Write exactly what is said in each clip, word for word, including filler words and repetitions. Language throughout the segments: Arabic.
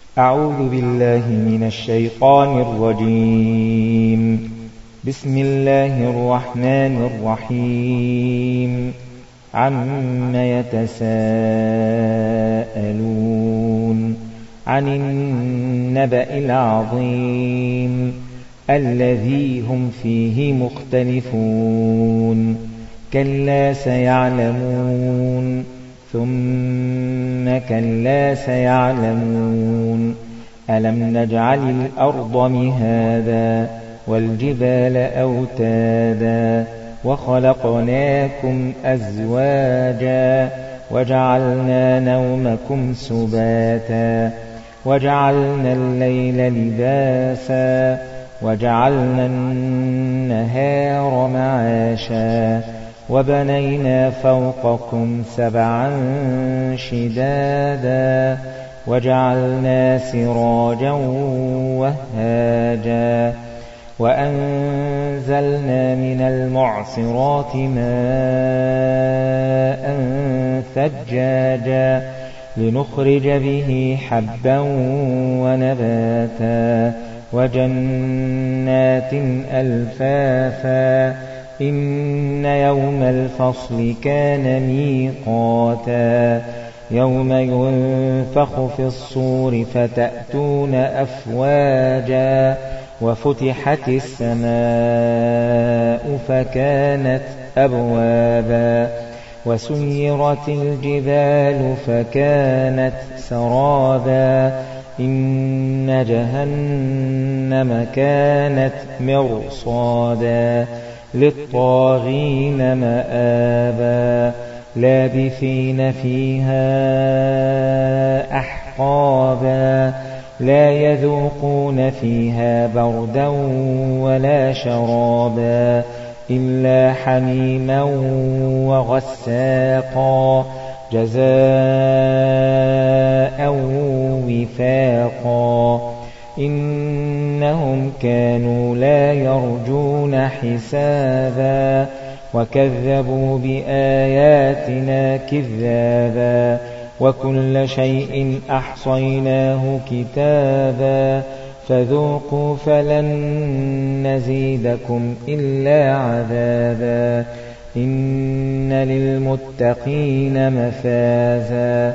أعوذ بالله من الشيطان الرجيم. بسم الله الرحمن الرحيم. عم يتساءلون عن النبأ العظيم الذي هم فيه مختلفون كلا سيعلمون ثم كلا سيعلمون ألم نجعل الأرض مهادا والجبال أوتادا وخلقناكم أزواجا وجعلنا نومكم سباتا وجعلنا الليل لباسا وجعلنا النهار معاشا وبنينا فوقكم سبعا شدادا وجعلنا سراجا وهاجا وأنزلنا من المعصرات ماء ثجاجا لنخرج به حبا ونباتا وجنات ألفافا إن يوم الفصل كان ميقاتا يوم ينفخ في الصور فتأتون أفواجا وفتحت السماء فكانت أبوابا وسيرت الجبال فكانت سرابا إن جهنم كانت مرصادا للطاغين مآبا لابثين فيها أحقابا لا يذوقون فيها بردا ولا شرابا إلا حميما وغساقا جزاء وفاقا إنهم كانوا لا يرجون حسابا وكذبوا بآياتنا كذابا وكل شيء أحصيناه كتابا فذوقوا فلن نزيدكم إلا عذابا إن للمتقين مفازا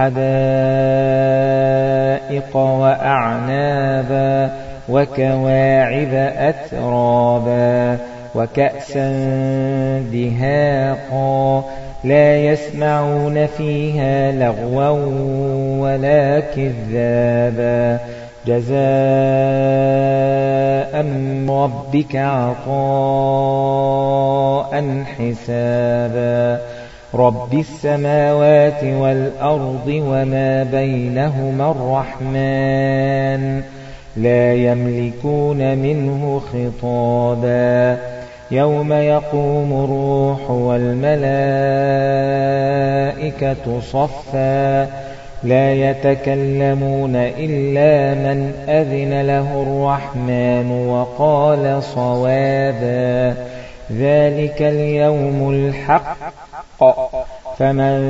حدائق وأعنابا وكواعب أترابا وكأسا دهاقا لا يسمعون فيها لغوا ولا كذابا جزاء من ربك عطاء حسابا رب السماوات والأرض وما بينهما الرحمن لا يملكون منه خطابا يوم يقوم الروح والملائكة صفا لا يتكلمون إلا من أذن له الرحمن وقال صوابا ذلك اليوم الحق فمن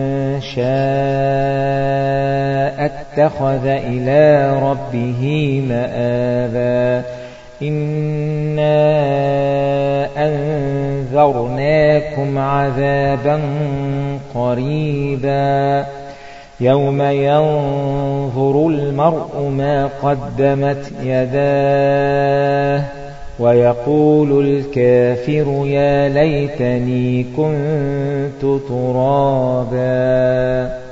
شاء اتخذ إلى ربه مآبا إنا أنذرناكم عذابا قريبا يوم ينظر المرء ما قدمت يداه ويقول الكافر يا ليتني كنت ترابا.